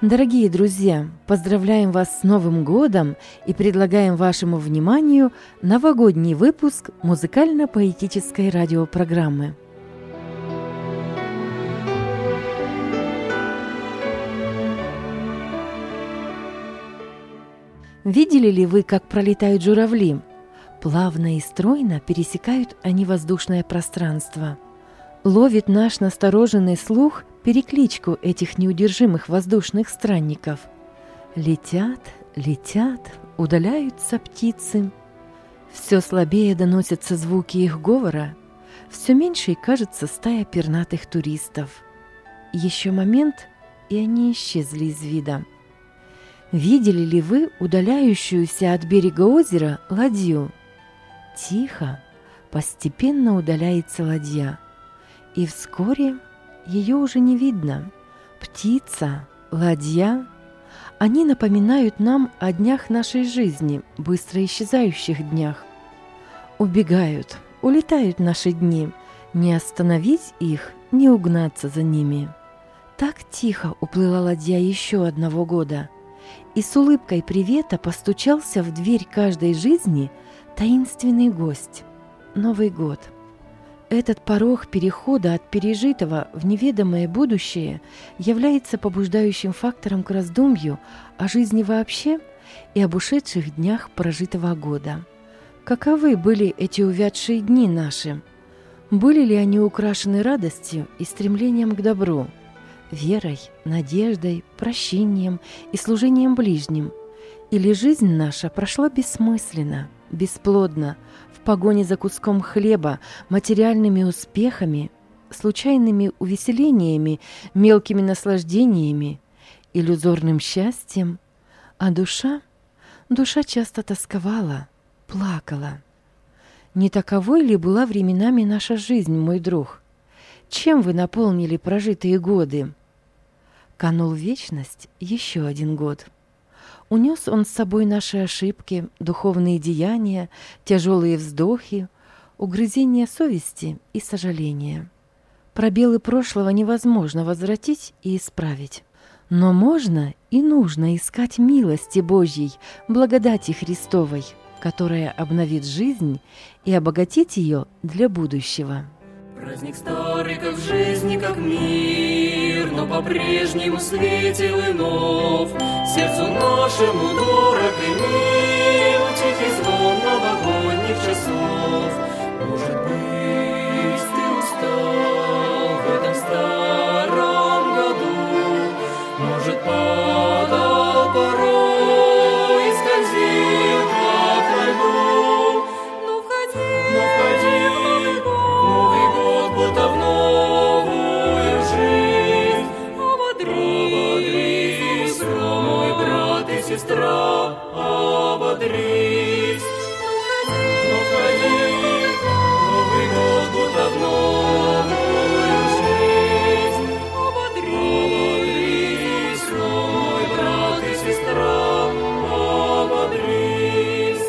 Дорогие друзья, поздравляем вас с Новым годом и предлагаем вашему вниманию новогодний выпуск музыкально-поэтической радиопрограммы. Видели ли вы, как пролетают журавли? Плавно и стройно пересекают они воздушное пространство. Ловит наш настороженный слух перекличку этих неудержимых воздушных странников. Летят, летят, удаляются птицы. Все слабее доносятся звуки их говора, все меньше и кажется стая пернатых туристов. Еще момент, и они исчезли из вида. Видели ли вы удаляющуюся от берега озера ладью? Тихо, постепенно удаляется ладья, и вскоре ее уже не видно. Птица, ладья, они напоминают нам о днях нашей жизни, быстро исчезающих днях. Убегают, улетают наши дни, не остановить их, не угнаться за ними. Так тихо уплыла ладья еще одного года, и с улыбкой привета постучался в дверь каждой жизни таинственный гость – Новый год. Этот порог перехода от пережитого в неведомое будущее является побуждающим фактором к раздумью о жизни вообще и об ушедших днях прожитого года. Каковы были эти увядшие дни наши? Были ли они украшены радостью и стремлением к добру, верой, надеждой, прощением и служением ближним? Или жизнь наша прошла бессмысленно, бесплодно, в погоне за куском хлеба, материальными успехами, случайными увеселениями, мелкими наслаждениями, иллюзорным счастьем, а душа часто тосковала, плакала. Не таковой ли была временами наша жизнь, мой друг? Чем вы наполнили прожитые годы? Канул в вечность еще один год. Унес он с собой наши ошибки, духовные деяния, тяжелые вздохи, угрызения совести и сожаления. Пробелы прошлого невозможно возвратить и исправить. Но можно и нужно искать милости Божьей, благодати Христовой, которая обновит жизнь и обогатит ее для будущего. Праздник старый, как жизнь, как мир, но по-прежнему светил и нов. Сердцу нашему дорог и мил тихий звон новогодних часов. Может быть, ты устал в этом старом году, может, падал порой и скользил как по льду. Но входи, Новый год, будто в новую жизнь. Ободрись, мой брат и сестра, ободрись. Но входи, Новый год, будто в новую жизнь. Ободрись, мой брат и сестра, ободрись.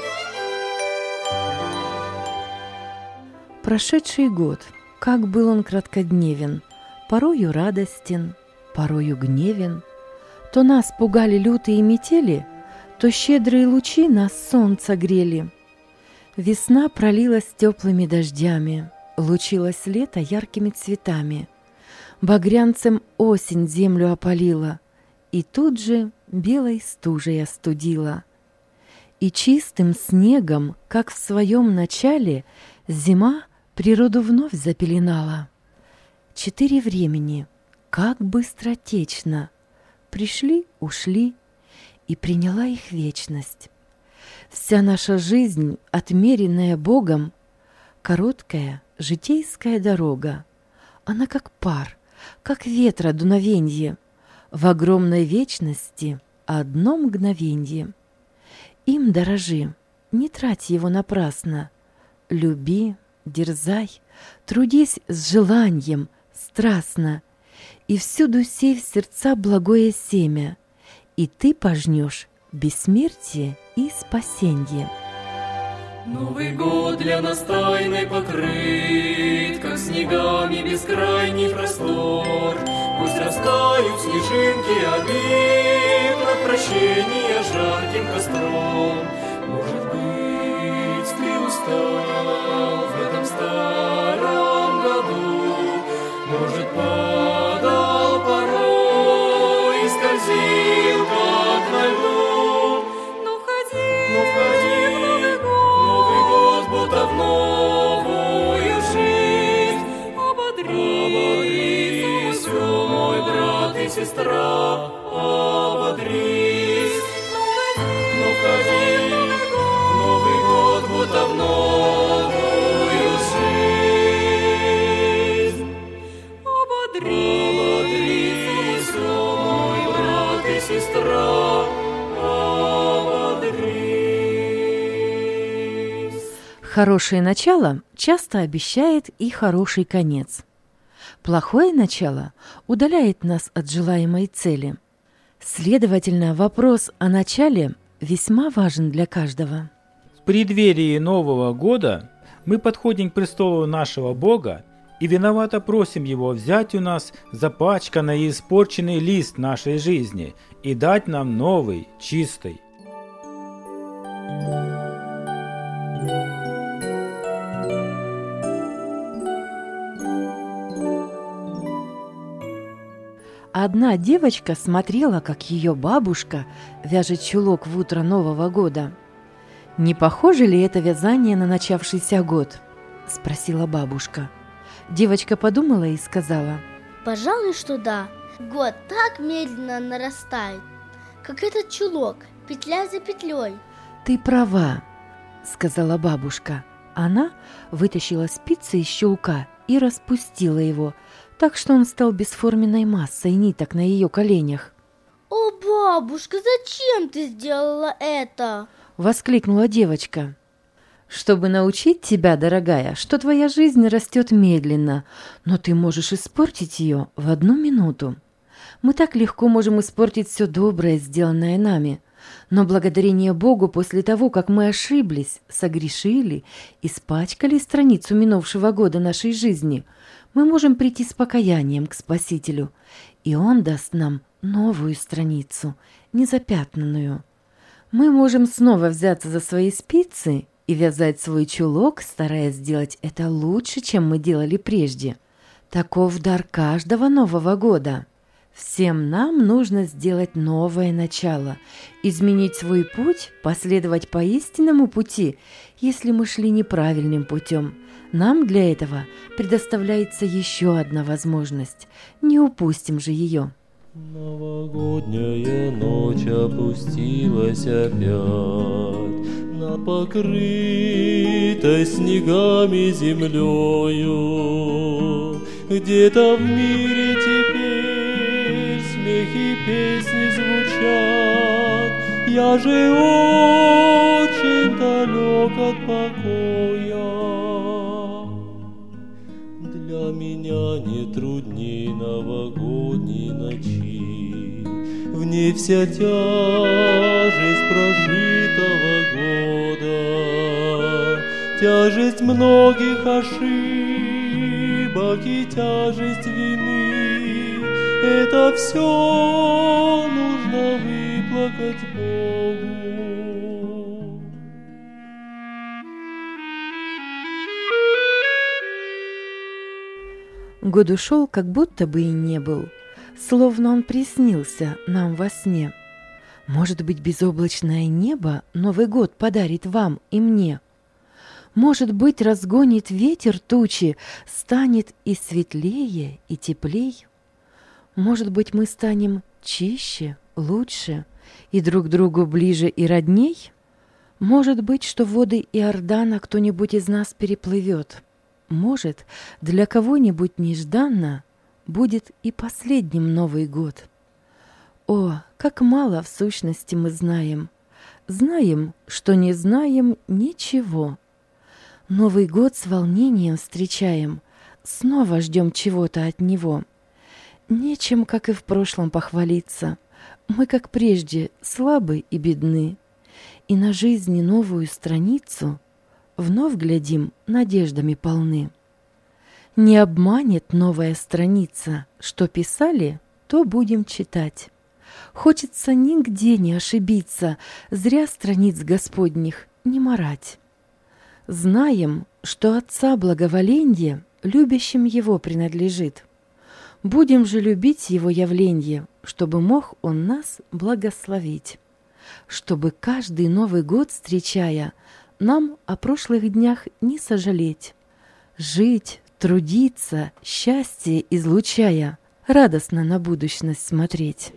Прошедший год, как был он краткодневен, порою радостен, порою гневен. То нас пугали лютые метели, то щедрые лучи нас солнца грели. Весна пролилась теплыми дождями, лучилось лето яркими цветами. Багрянцем осень землю опалила, и тут же белой стужей остудила. И чистым снегом, как в своем начале, зима природу вновь запеленала. 4 времени, как быстротечно, пришли, ушли, и приняла их вечность. Вся наша жизнь, отмеренная Богом, короткая житейская дорога, она как пар, как ветра дуновенье, в огромной вечности одно мгновенье. Им дорожи, не трать его напрасно, люби, дерзай, трудись с желанием, страстно, и всюду сей в сердца благое семя, и ты пожнешь бессмертие и спасенье. Новый год для нас тайной покрыт, как снегами бескрайний простор. Пусть растают снежинки обид, от прощения жарким костром. Может быть, ты устал в этом старом году, может, падал порой и скользил, как на льду. Но входи, Новый год, будто в новую жизнь. Ободрись, о мой брат и сестра, ободрись. Но входи, Новый год, будто в новую жизнь. Ободрись, о мой брат и сестра, ободрись. Хорошее начало часто обещает и хороший конец. Плохое начало удаляет нас от желаемой цели. Следовательно, вопрос о начале весьма важен для каждого. В преддверии Нового года мы подходим к престолу нашего Бога и виновато просим Его взять у нас запачканный и испорченный лист нашей жизни и дать нам новый, чистый. Одна девочка смотрела, как ее бабушка вяжет чулок в утро Нового года. «Не похоже ли это вязание на начавшийся год?» – спросила бабушка. Девочка подумала и сказала: Пожалуй, что да. Год так медленно нарастает, как этот чулок, петля за петлей. «Ты права», – сказала бабушка. Она вытащила спицы из чулка и распустила его, так что он стал бесформенной массой ниток на ее коленях. О, бабушка, зачем ты сделала это? — воскликнула девочка. «Чтобы научить тебя, дорогая, что твоя жизнь растет медленно, но ты можешь испортить ее в 1 минуту. Мы так легко можем испортить все доброе, сделанное нами. Но благодарение Богу после того, как мы ошиблись, согрешили, испачкали страницу минувшего года нашей жизни, мы можем прийти с покаянием к Спасителю, и Он даст нам новую страницу, незапятнанную. Мы можем снова взяться за свои спицы и вязать свой чулок, стараясь сделать это лучше, чем мы делали прежде. Таков дар каждого Нового года. Всем нам нужно сделать новое начало, изменить свой путь, последовать по истинному пути, если мы шли неправильным путем. Нам для этого предоставляется еще одна возможность. Не упустим же ее. Новогодняя ночь опустилась опять на покрытой снегами землею. Где-то в мире теперь смех и песни звучат. Я же очень далек от покоя. Для меня не трудней новогодней ночи. В ней вся тяжесть прожитого года, тяжесть многих ошибок и тяжесть вины. Это все нужно выплакать Богу. Год ушел, как будто бы и не был, словно он приснился нам во сне. Может быть, безоблачное небо Новый год подарит вам и мне. Может быть, разгонит ветер тучи, станет и светлее, и теплей. Может быть, мы станем чище, лучше, и друг другу ближе и родней. Может быть, что воды Иордана кто-нибудь из нас переплывет. Может, для кого-нибудь нежданно будет и последним Новый год. О, как мало в сущности мы знаем! Знаем, что не знаем ничего. Новый год с волнением встречаем, снова ждем чего-то от него. Нечем, как и в прошлом, похвалиться. Мы, как прежде, слабы и бедны. И на жизни новую страницу вновь глядим, надеждами полны. Не обманет новая страница, что писали, то будем читать. Хочется нигде не ошибиться, зря страниц Господних не марать. Знаем, что Отца благоволенье любящим Его принадлежит. Будем же любить Его явленье, чтобы мог Он нас благословить. Чтобы каждый Новый год, встречая, нам о прошлых днях не сожалеть. Жить, трудиться, счастье излучая, радостно на будущность смотреть.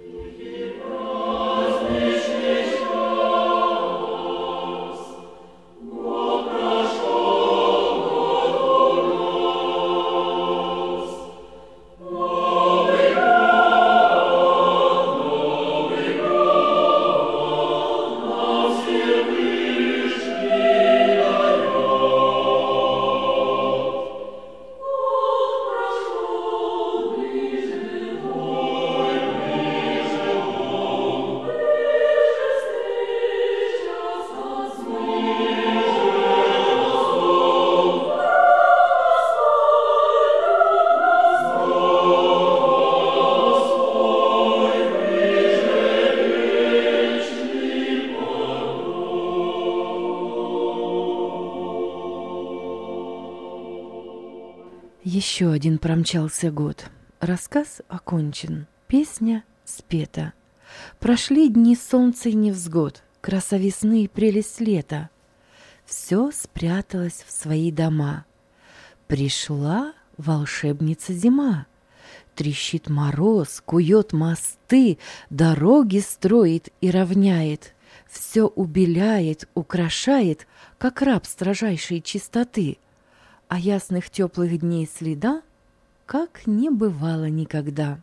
Еще один промчался год. Рассказ окончен, песня спета. Прошли дни солнца и невзгод, краса весны и прелесть лета. Все спряталось в свои дома. Пришла волшебница зима. Трещит мороз, кует мосты, дороги строит и равняет. Все убеляет, украшает, как раб строжайшей чистоты. А ясных теплых дней следа, как не бывало никогда.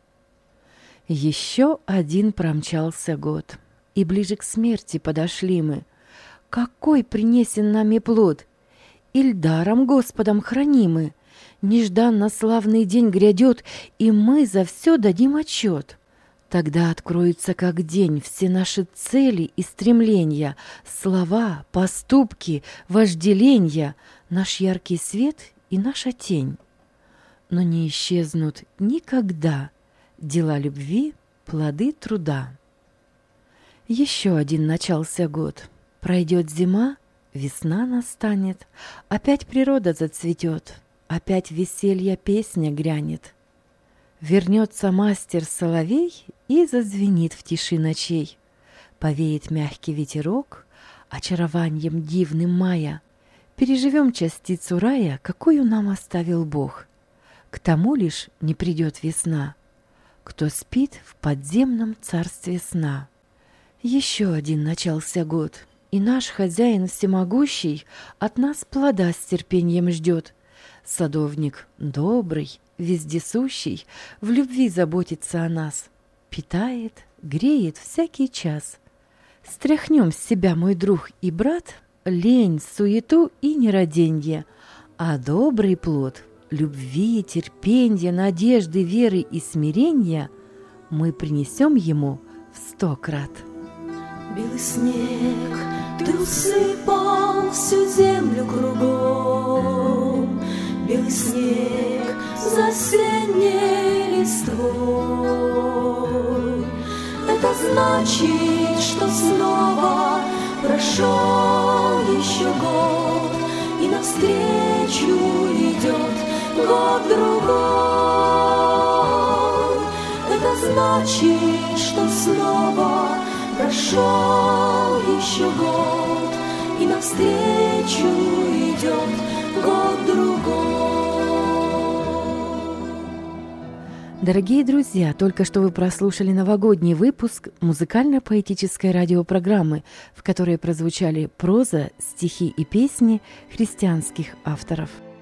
Еще один промчался год, и ближе к смерти подошли мы. Какой принесен нами плод! Иль даром Господом хранимы. Нежданно славный день грядет, и мы за все дадим отчет. Тогда откроются как день все наши цели и стремления, слова, поступки, вожделения, наш яркий свет и наша тень. Но не исчезнут никогда дела любви, плоды труда. Еще один начался год. Пройдет зима, весна настанет, опять природа зацветет, опять веселья песня грянет. Вернется мастер-соловей и зазвенит в тиши ночей. Повеет мягкий ветерок очарованием дивным мая. Переживем частицу рая, какую нам оставил Бог. К тому лишь не придет весна, кто спит в подземном царстве сна. Еще один начался год, и наш хозяин всемогущий от нас плода с терпением ждет. Садовник добрый, вездесущий, в любви заботится о нас, питает, греет всякий час. Стряхнем с себя, мой друг и брат, лень, суету и нераденье, а добрый плод любви, терпенья, надежды, веры и смирения мы принесем ему в 100 крат. Белый снег, ты усыпал всю землю кругом. Белый снег за осенней листвой. Это значит, что снова прошел еще год, и навстречу идет год другой. Это значит, что снова прошел еще год, и навстречу идет год другой. Дорогие друзья, только что вы прослушали новогодний выпуск музыкально-поэтической радиопрограммы, в которой прозвучали проза, стихи и песни христианских авторов.